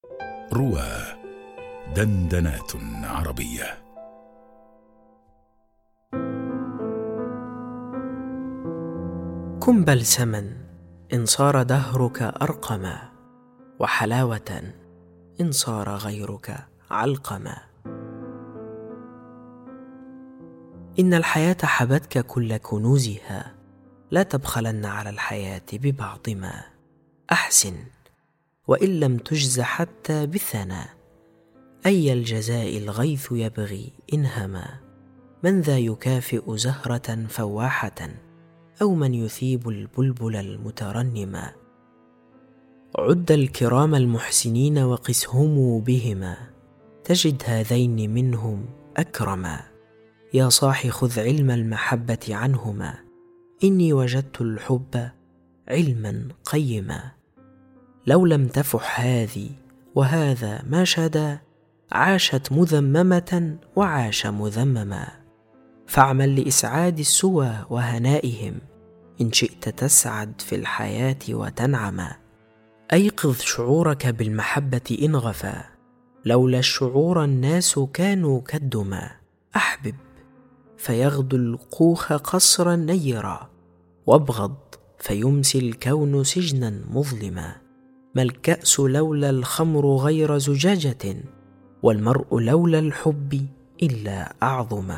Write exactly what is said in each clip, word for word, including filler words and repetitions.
روى دندنات عربية. كن بلسما إن صار دهرك أرقما، وحلاوة إن صار غيرك علقما. إن الحياة حبتك كل كنوزها، لا تبخلن على الحياة ببعض ما. أحسن وإن لم تجز حتى بالثناء، أي الجزاء الغيث يبغي إن هما. من ذا يكافئ زهرة فواحة، أو من يثيب البلبل المترنما. عد الكرام المحسنين وقسهم بهما، تجد هذين منهم أكرما. يا صاح خذ علم المحبة عنهما، إني وجدت الحب علما قيما. لو لم تفح هذه وهذا ما شدا، عاشت مذممة وعاش مذمما. فاعمل لإسعاد السوى وهنائهم، إن شئت تسعد في الحياة وتنعما. أيقظ شعورك بالمحبة إن غفا، لولا الشعور الناس كانوا كالدما. أحبب فيغدو القوخ قصرا نيرا، وابغض فيمسي الكون سجنا مظلما. ما الكأس لولا الخمر غير زجاجة، والمرء لولا الحب إلا أعظما.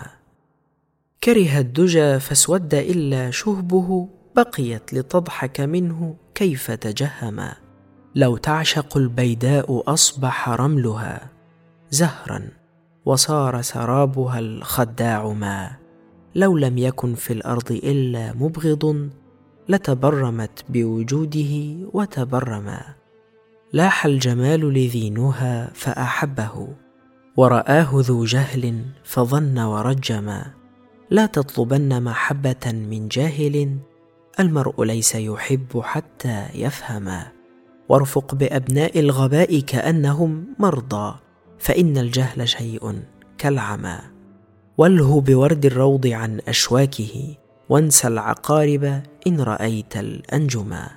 كره الدجى فاسود إلا شهبه، بقيت لتضحك منه كيف تجهما. لو تعشق البيداء أصبح رملها زهرا، وصار سرابها الخداع ما. لو لم يكن في الأرض إلا مبغض، لتبرمت بوجوده وتبرما. لاح الجمال لذي نهى فأحبه، ورآه ذو جهل فظن ورجما. لا تطلبن محبة من جاهل، المرء ليس يحب حتى يفهما. وارفق بأبناء الغباء كأنهم مرضى، فإن الجهل شيء كالعمى. واله بورد الروض عن أشواكه، وانسى العقارب إن رأيت الأنجما.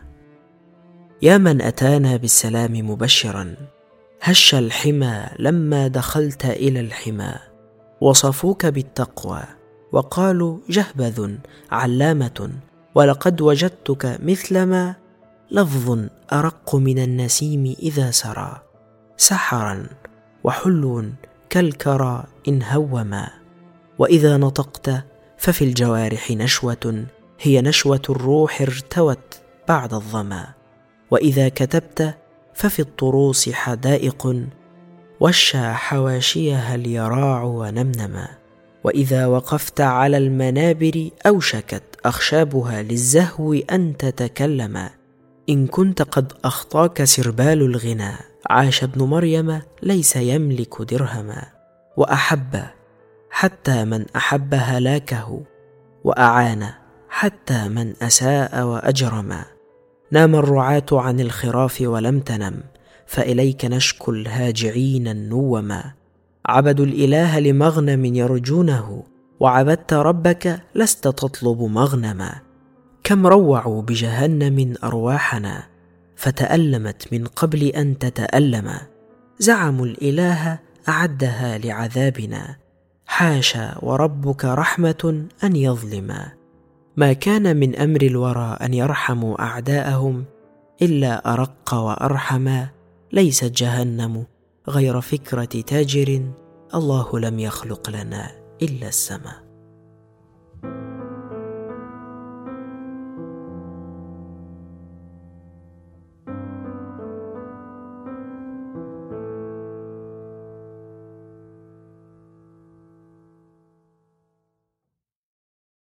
يا من أتانا بالسلام مبشرا، هش الحمى لما دخلت إلى الحمى. وصفوك بالتقوى وقالوا جهبذ علامة، ولقد وجدتك مثلما. لفظ أرق من النسيم إذا سرى، سحرا وحلو كالكرى إن هوما. وإذا نطقت ففي الجوارح نشوة، هي نشوة الروح ارتوت بعد الظما. وإذا كتبت ففي الطروس حدائق، وشى حواشيها اليراع ونمنما. وإذا وقفت على المنابر أوشكت أخشابها للزهو أن تتكلما. إن كنت قد أخطاك سربال الغنى، عاش ابن مريم ليس يملك درهما. وأحب حتى من أحب هلاكه، وأعان حتى من أساء وأجرما. نام الرعاة عن الخراف ولم تنم، فإليك نشكو الهاجعين النوما. عبدوا الإله لمغنم يرجونه، وعبدت ربك لست تطلب مغنما. كم روعوا بجهنم أرواحنا، فتألمت من قبل أن تتألم. زعموا الإله أعدها لعذابنا، حاشا وربك رحمة أن يظلما. ما كان من أمر الورى أن يرحموا أعداءهم، إلا أرق وأرحما. ليست جهنم غير فكرة تاجر، الله لم يخلق لنا إلا السما.